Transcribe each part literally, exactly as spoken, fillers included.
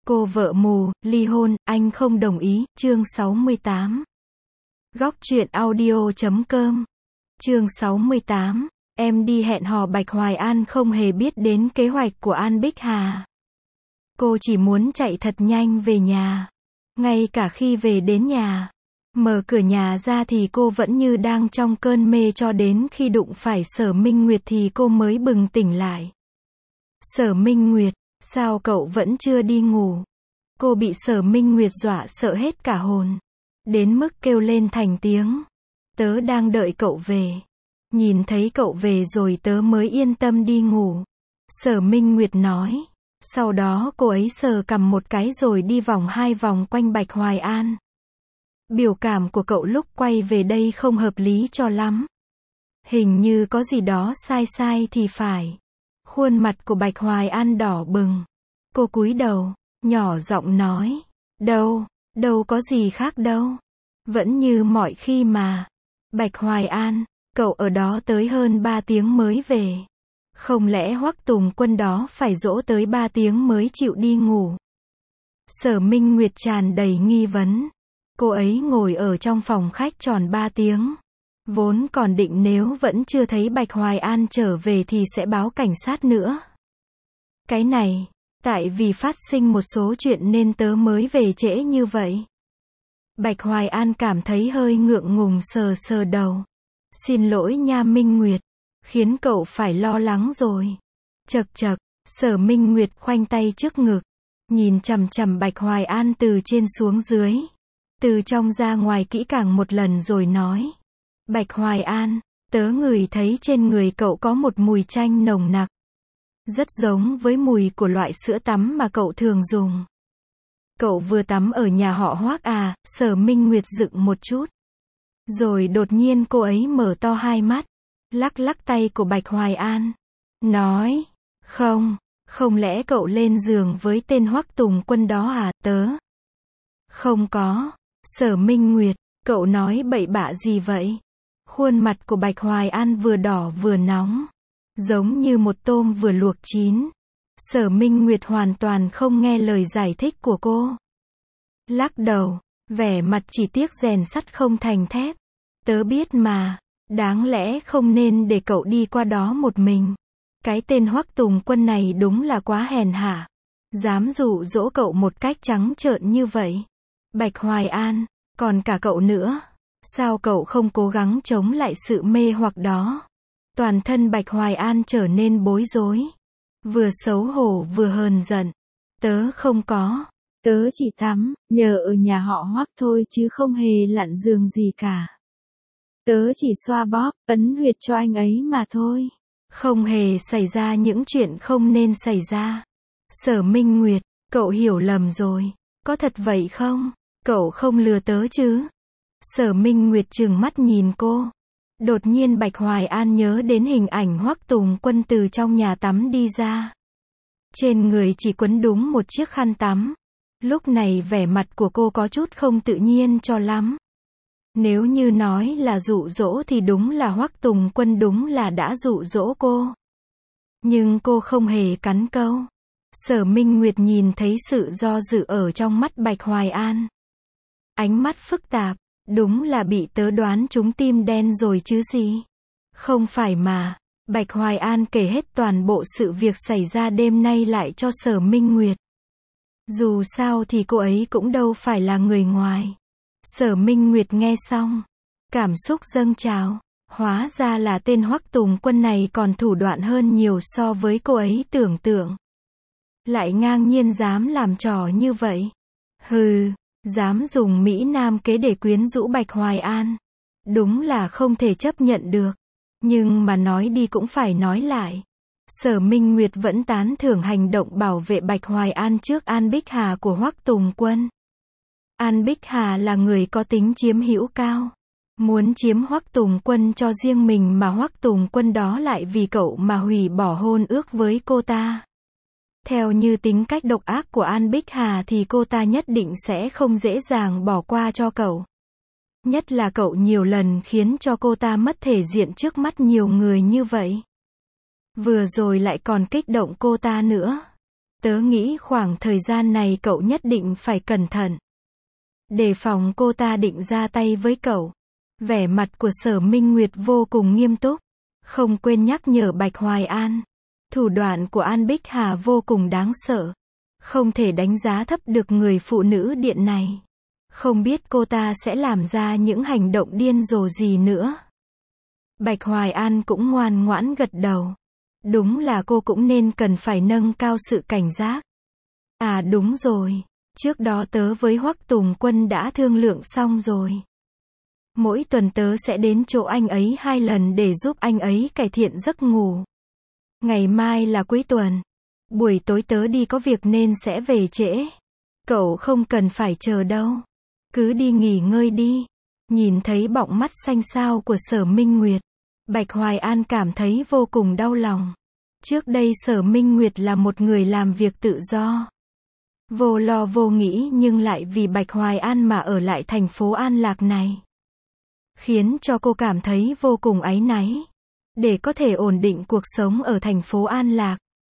Cô vợ mù, ly hôn, anh không đồng ý, chương sáu mươi tám. Góc truyện audio chấm com. Chương sáu mươi tám. Em đi hẹn hò Bạch Hoài An không hề biết đến kế hoạch của An Bích Hà. Cô chỉ muốn chạy thật nhanh về nhà. Ngay cả khi về đến nhà, mở cửa nhà ra thì cô vẫn như đang trong cơn mê cho đến khi đụng phải Sở Minh Nguyệt thì cô mới bừng tỉnh lại. Sở Minh Nguyệt, sao cậu vẫn chưa đi ngủ? Cô bị Sở Minh Nguyệt dọa sợ hết cả hồn. Đến mức kêu lên thành tiếng. Tớ đang đợi cậu về. Nhìn thấy cậu về rồi tớ mới yên tâm đi ngủ. Sở Minh Nguyệt nói. Sau đó cô ấy sờ cằm một cái rồi đi vòng hai vòng quanh Bạch Hoài An. Biểu cảm của cậu lúc quay về đây không hợp lý cho lắm. Hình như có gì đó sai sai thì phải. Khuôn mặt của Bạch Hoài An đỏ bừng. Cô cúi đầu, nhỏ giọng nói. Đâu, đâu có gì khác đâu. Vẫn như mọi khi mà. Bạch Hoài An, cậu ở đó tới hơn ba tiếng mới về. Không lẽ Hoắc Tùng Quân đó phải dỗ tới ba tiếng mới chịu đi ngủ? Sở Minh Nguyệt tràn đầy nghi vấn. Cô ấy ngồi ở trong phòng khách tròn ba tiếng. Vốn còn định nếu vẫn chưa thấy Bạch Hoài An trở về thì sẽ báo cảnh sát nữa. Cái này, tại vì phát sinh một số chuyện nên tớ mới về trễ như vậy. Bạch Hoài An cảm thấy hơi ngượng ngùng sờ sờ đầu. Xin lỗi nha Minh Nguyệt, khiến cậu phải lo lắng rồi. Chậc chậc, Sở Minh Nguyệt khoanh tay trước ngực, nhìn chằm chằm Bạch Hoài An từ trên xuống dưới, từ trong ra ngoài kỹ càng một lần rồi nói. Bạch Hoài An, tớ ngửi thấy trên người cậu có một mùi chanh nồng nặc. Rất giống với mùi của loại sữa tắm mà cậu thường dùng. Cậu vừa tắm ở nhà họ Hoắc à? Sở Minh Nguyệt dựng một chút. Rồi đột nhiên cô ấy mở to hai mắt, lắc lắc tay của Bạch Hoài An. Nói, không, không lẽ cậu lên giường với tên Hoắc Tùng Quân đó à? Tớ. Không có. Sở Minh Nguyệt, cậu nói bậy bạ gì vậy? Khuôn mặt của Bạch Hoài An vừa đỏ vừa nóng. Giống như một tôm vừa luộc chín. Sở Minh Nguyệt hoàn toàn không nghe lời giải thích của cô. Lắc đầu, vẻ mặt chỉ tiếc rèn sắt không thành thép. Tớ biết mà, đáng lẽ không nên để cậu đi qua đó một mình. Cái tên Hoắc Tùng Quân này đúng là quá hèn hạ. Dám dụ dỗ cậu một cách trắng trợn như vậy. Bạch Hoài An, còn cả cậu nữa. Sao cậu không cố gắng chống lại sự mê hoặc đó? Toàn thân Bạch Hoài An trở nên bối rối. Vừa xấu hổ vừa hờn giận. Tớ không có. Tớ chỉ tắm, nhờ ở nhà họ Hoắc thôi chứ không hề lặn giường gì cả. Tớ chỉ xoa bóp, ấn huyệt cho anh ấy mà thôi. Không hề xảy ra những chuyện không nên xảy ra. Sở Minh Nguyệt, cậu hiểu lầm rồi. Có thật vậy không? Cậu không lừa tớ chứ? Sở Minh Nguyệt trừng mắt nhìn cô. Đột nhiên Bạch Hoài An nhớ đến hình ảnh Hoắc Tùng Quân từ trong nhà tắm đi ra. Trên người chỉ quấn đúng một chiếc khăn tắm. Lúc này vẻ mặt của cô có chút không tự nhiên cho lắm. Nếu như nói là dụ dỗ thì đúng là Hoắc Tùng Quân đúng là đã dụ dỗ cô. Nhưng cô không hề cắn câu. Sở Minh Nguyệt nhìn thấy sự do dự ở trong mắt Bạch Hoài An. Ánh mắt phức tạp. Đúng là bị tớ đoán trúng tim đen rồi chứ gì. Không phải mà. Bạch Hoài An kể hết toàn bộ sự việc xảy ra đêm nay lại cho Sở Minh Nguyệt. Dù sao thì cô ấy cũng đâu phải là người ngoài. Sở Minh Nguyệt nghe xong, cảm xúc dâng trào. Hóa ra là tên Hoắc Tùng Quân này còn thủ đoạn hơn nhiều so với cô ấy tưởng tượng. Lại ngang nhiên dám làm trò như vậy. Hừ. Dám dùng Mỹ Nam kế để quyến rũ Bạch Hoài An. Đúng là không thể chấp nhận được. Nhưng mà nói đi cũng phải nói lại. Sở Minh Nguyệt vẫn tán thưởng hành động bảo vệ Bạch Hoài An trước An Bích Hà của Hoắc Tùng Quân. An Bích Hà là người có tính chiếm hữu cao. Muốn chiếm Hoắc Tùng Quân cho riêng mình mà Hoắc Tùng Quân đó lại vì cậu mà hủy bỏ hôn ước với cô ta. Theo như tính cách độc ác của An Bích Hà thì cô ta nhất định sẽ không dễ dàng bỏ qua cho cậu. Nhất là cậu nhiều lần khiến cho cô ta mất thể diện trước mắt nhiều người như vậy. Vừa rồi lại còn kích động cô ta nữa. Tớ nghĩ khoảng thời gian này cậu nhất định phải cẩn thận. Đề phòng cô ta định ra tay với cậu. Vẻ mặt của Sở Minh Nguyệt vô cùng nghiêm túc. Không quên nhắc nhở Bạch Hoài An. Thủ đoạn của An Bích Hà vô cùng đáng sợ. Không thể đánh giá thấp được người phụ nữ điện này. Không biết cô ta sẽ làm ra những hành động điên rồ gì nữa. Bạch Hoài An cũng ngoan ngoãn gật đầu. Đúng là cô cũng nên cần phải nâng cao sự cảnh giác. À đúng rồi. Trước đó tớ với Hoắc Tùng Quân đã thương lượng xong rồi. Mỗi tuần tớ sẽ đến chỗ anh ấy hai lần để giúp anh ấy cải thiện giấc ngủ. Ngày mai là cuối tuần. Buổi tối tớ đi có việc nên sẽ về trễ. Cậu không cần phải chờ đâu. Cứ đi nghỉ ngơi đi. Nhìn thấy bọng mắt xanh xao của Sở Minh Nguyệt. Bạch Hoài An cảm thấy vô cùng đau lòng. Trước đây Sở Minh Nguyệt là một người làm việc tự do. Vô lo vô nghĩ nhưng lại vì Bạch Hoài An mà ở lại thành phố An Lạc này. Khiến cho cô cảm thấy vô cùng áy náy. Để có thể ổn định cuộc sống ở thành phố An Lạc.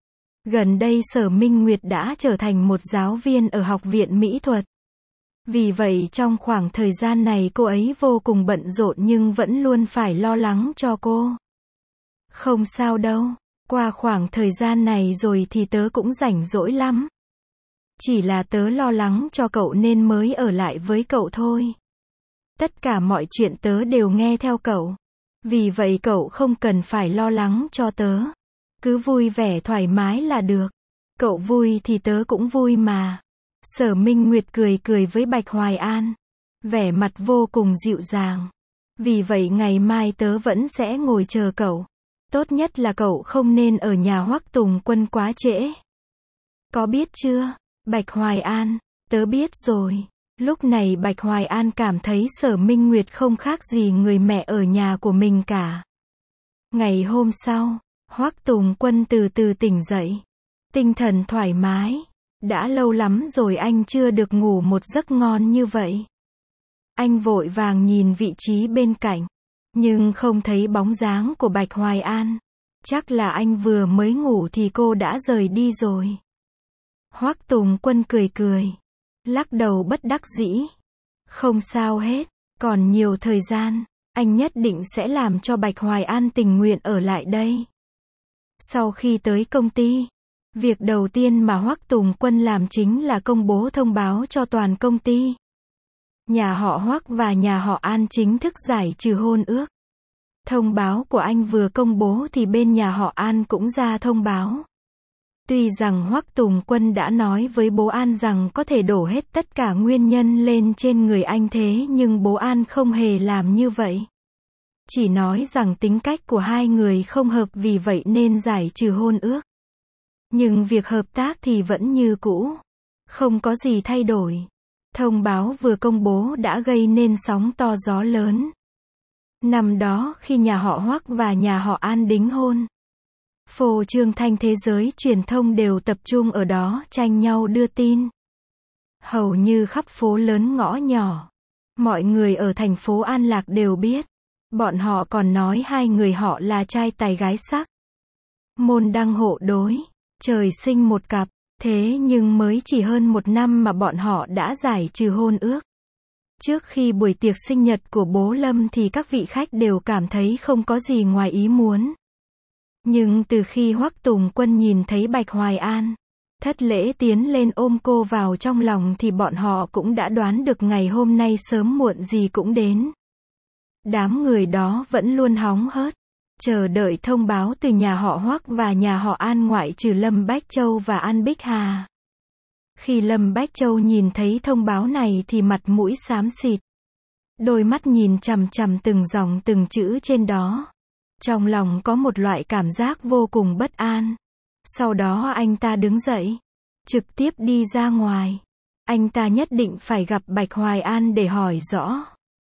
Gần đây Sở Minh Nguyệt đã trở thành một giáo viên ở học viện mỹ thuật. Vì vậy trong khoảng thời gian này cô ấy vô cùng bận rộn nhưng vẫn luôn phải lo lắng cho cô. Không sao đâu, qua khoảng thời gian này rồi thì tớ cũng rảnh rỗi lắm. Chỉ là tớ lo lắng cho cậu nên mới ở lại với cậu thôi. Tất cả mọi chuyện tớ đều nghe theo cậu. Vì vậy cậu không cần phải lo lắng cho tớ. Cứ vui vẻ thoải mái là được. Cậu vui thì tớ cũng vui mà. Sở Minh Nguyệt cười cười với Bạch Hoài An. Vẻ mặt vô cùng dịu dàng. Vì vậy ngày mai tớ vẫn sẽ ngồi chờ cậu. Tốt nhất là cậu không nên ở nhà Hoắc Tùng Quân quá trễ. Có biết chưa? Bạch Hoài An, tớ biết rồi. Lúc này Bạch Hoài An cảm thấy Sở Minh Nguyệt không khác gì người mẹ ở nhà của mình cả. Ngày hôm sau, Hoắc Tùng Quân từ từ tỉnh dậy. Tinh thần thoải mái. Đã lâu lắm rồi anh chưa được ngủ một giấc ngon như vậy. Anh vội vàng nhìn vị trí bên cạnh. Nhưng không thấy bóng dáng của Bạch Hoài An. Chắc là anh vừa mới ngủ thì cô đã rời đi rồi. Hoắc Tùng Quân cười cười. Lắc đầu bất đắc dĩ. Không sao hết. Còn nhiều thời gian. Anh nhất định sẽ làm cho Bạch Hoài An tình nguyện ở lại đây. Sau khi tới công ty. Việc đầu tiên mà Hoắc Tùng Quân làm chính là công bố thông báo cho toàn công ty. Nhà họ Hoắc và nhà họ An chính thức giải trừ hôn ước. Thông báo của anh vừa công bố thì bên nhà họ An cũng ra thông báo. Tuy rằng Hoắc Tùng Quân đã nói với bố An rằng có thể đổ hết tất cả nguyên nhân lên trên người anh thế nhưng bố An không hề làm như vậy. Chỉ nói rằng tính cách của hai người không hợp vì vậy nên giải trừ hôn ước. Nhưng việc hợp tác thì vẫn như cũ. Không có gì thay đổi. Thông báo vừa công bố đã gây nên sóng to gió lớn. Năm đó khi nhà họ Hoắc và nhà họ An đính hôn. Phô trương thanh thế giới truyền thông đều tập trung ở đó tranh nhau đưa tin. Hầu như khắp phố lớn ngõ nhỏ. Mọi người ở thành phố An Lạc đều biết. Bọn họ còn nói hai người họ là trai tài gái sắc. Môn đăng hộ đối. Trời sinh một cặp, thế nhưng mới chỉ hơn một năm mà bọn họ đã giải trừ hôn ước. Trước khi buổi tiệc sinh nhật của bố Lâm thì các vị khách đều cảm thấy không có gì ngoài ý muốn. Nhưng từ khi Hoắc Tùng Quân nhìn thấy Bạch Hoài An, thất lễ tiến lên ôm cô vào trong lòng thì bọn họ cũng đã đoán được ngày hôm nay sớm muộn gì cũng đến. Đám người đó vẫn luôn hóng hớt. Chờ đợi thông báo từ nhà họ Hoắc và nhà họ An ngoại trừ Lâm Bách Châu và An Bích Hà. Khi Lâm Bách Châu nhìn thấy thông báo này thì mặt mũi xám xịt. Đôi mắt nhìn chằm chằm từng dòng từng chữ trên đó. Trong lòng có một loại cảm giác vô cùng bất an. Sau đó anh ta đứng dậy. Trực tiếp đi ra ngoài. Anh ta nhất định phải gặp Bạch Hoài An để hỏi rõ.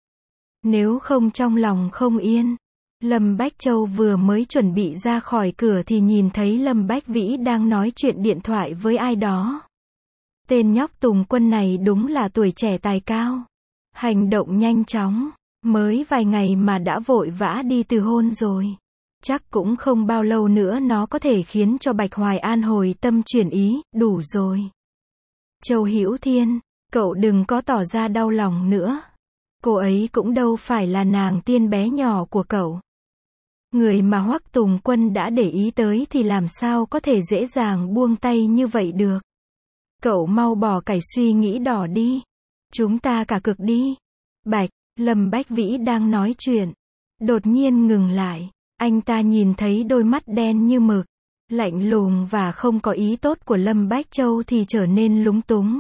Nếu không trong lòng không yên. Lâm Bách Châu vừa mới chuẩn bị ra khỏi cửa thì nhìn thấy Lâm Bách Vĩ đang nói chuyện điện thoại với ai đó. Tên nhóc Tùng Quân này đúng là tuổi trẻ tài cao. Hành động nhanh chóng. Mới vài ngày mà đã vội vã đi từ hôn rồi. chắc cũng không bao lâu nữa nó có thể khiến cho Bạch Hoài An hồi tâm chuyển ý, đủ rồi. Châu Hữu Thiên, cậu đừng có tỏ ra đau lòng nữa. Cô ấy cũng đâu phải là nàng tiên bé nhỏ của cậu. Người mà Hoắc Tùng Quân đã để ý tới thì làm sao có thể dễ dàng buông tay như vậy được. Cậu mau bỏ cải suy nghĩ đỏ đi. Chúng ta cả cực đi. Bạch, Lâm Bách Vĩ đang nói chuyện. Đột nhiên ngừng lại. Anh ta nhìn thấy đôi mắt đen như mực, lạnh lùng và không có ý tốt của Lâm Bách Châu thì trở nên lúng túng.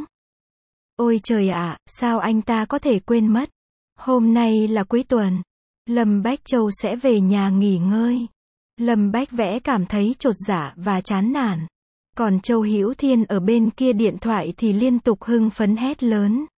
Ôi trời ạ, sao anh ta có thể quên mất? Hôm nay là cuối tuần. Lâm Bách Châu sẽ về nhà nghỉ ngơi. Lâm Bách Vẽ cảm thấy chột dạ và chán nản. Còn Châu Hữu Thiên ở bên kia điện thoại thì liên tục hưng phấn hét lớn.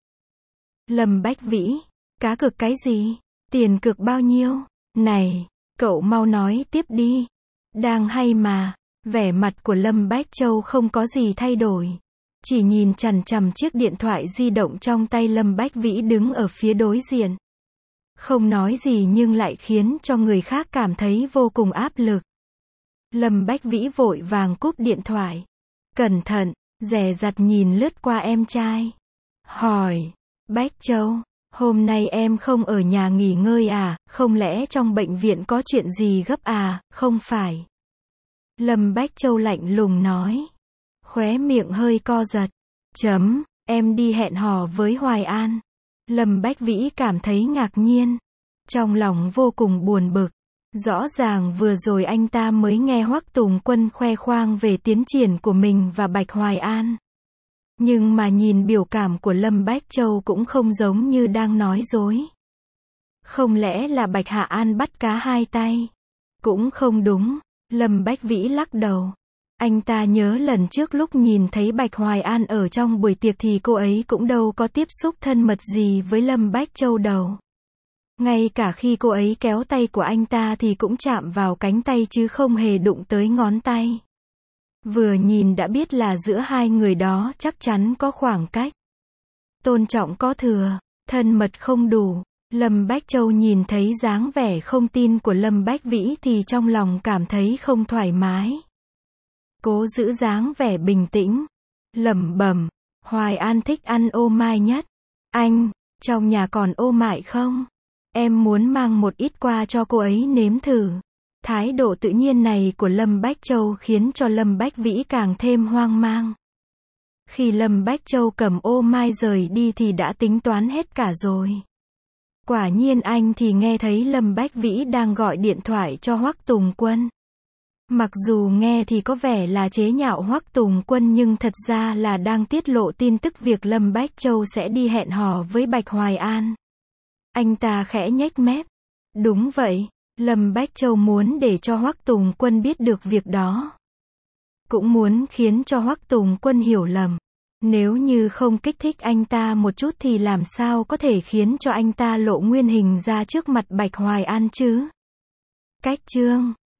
Lâm Bách Vĩ, cá cược cái gì? Tiền cược bao nhiêu? Này, cậu mau nói tiếp đi. Đang hay mà. Vẻ mặt của Lâm Bách Châu không có gì thay đổi. Chỉ nhìn chằm chằm chiếc điện thoại di động trong tay Lâm Bách Vĩ đứng ở phía đối diện. Không nói gì nhưng lại khiến cho người khác cảm thấy vô cùng áp lực. Lâm Bách Vĩ vội vàng cúp điện thoại. Cẩn thận, dè dặt nhìn lướt qua em trai. Hỏi, Bách Châu, hôm nay em không ở nhà nghỉ ngơi à, không lẽ trong bệnh viện có chuyện gì gấp à, không phải. Lâm Bách Châu lạnh lùng nói. Khóe miệng hơi co giật. Chấm, em đi hẹn hò với Hoài An. Lâm Bách Vĩ cảm thấy ngạc nhiên. Trong lòng vô cùng buồn bực. Rõ ràng vừa rồi anh ta mới nghe Hoắc Tùng Quân khoe khoang về tiến triển của mình và Bạch Hoài An. Nhưng mà nhìn biểu cảm của Lâm Bách Châu cũng không giống như đang nói dối. Không lẽ là Bạch Hạ An bắt cá hai tay? Cũng không đúng. Lâm Bách Vĩ lắc đầu. Anh ta nhớ lần trước lúc nhìn thấy Bạch Hoài An ở trong buổi tiệc thì cô ấy cũng đâu có tiếp xúc thân mật gì với Lâm Bách Châu đâu. Ngay cả khi cô ấy kéo tay của anh ta thì cũng chạm vào cánh tay chứ không hề đụng tới ngón tay. Vừa nhìn đã biết là giữa hai người đó chắc chắn có khoảng cách. Tôn trọng có thừa, thân mật không đủ. Lâm Bách Châu nhìn thấy dáng vẻ không tin của Lâm Bách Vĩ thì trong lòng cảm thấy không thoải mái. Cố giữ dáng vẻ bình tĩnh. Lẩm bẩm, Hoài An thích ăn ô mai nhất. Anh, trong nhà còn ô mại không? Em muốn mang một ít qua cho cô ấy nếm thử. Thái độ tự nhiên này của Lâm Bách Châu khiến cho Lâm Bách Vĩ càng thêm hoang mang. Khi Lâm Bách Châu cầm ô mai rời đi thì đã tính toán hết cả rồi. Quả nhiên anh thì nghe thấy Lâm Bách Vĩ đang gọi điện thoại cho Hoắc Tùng Quân. Mặc dù nghe thì có vẻ là chế nhạo Hoắc Tùng Quân nhưng thật ra là đang tiết lộ tin tức việc Lâm Bách Châu sẽ đi hẹn hò với Bạch Hoài An. Anh ta khẽ nhếch mép. Đúng vậy, Lâm Bách Châu muốn để cho Hoắc Tùng Quân biết được việc đó. Cũng muốn khiến cho Hoắc Tùng Quân hiểu lầm. Nếu như không kích thích anh ta một chút thì làm sao có thể khiến cho anh ta lộ nguyên hình ra trước mặt Bạch Hoài An chứ? Cách chương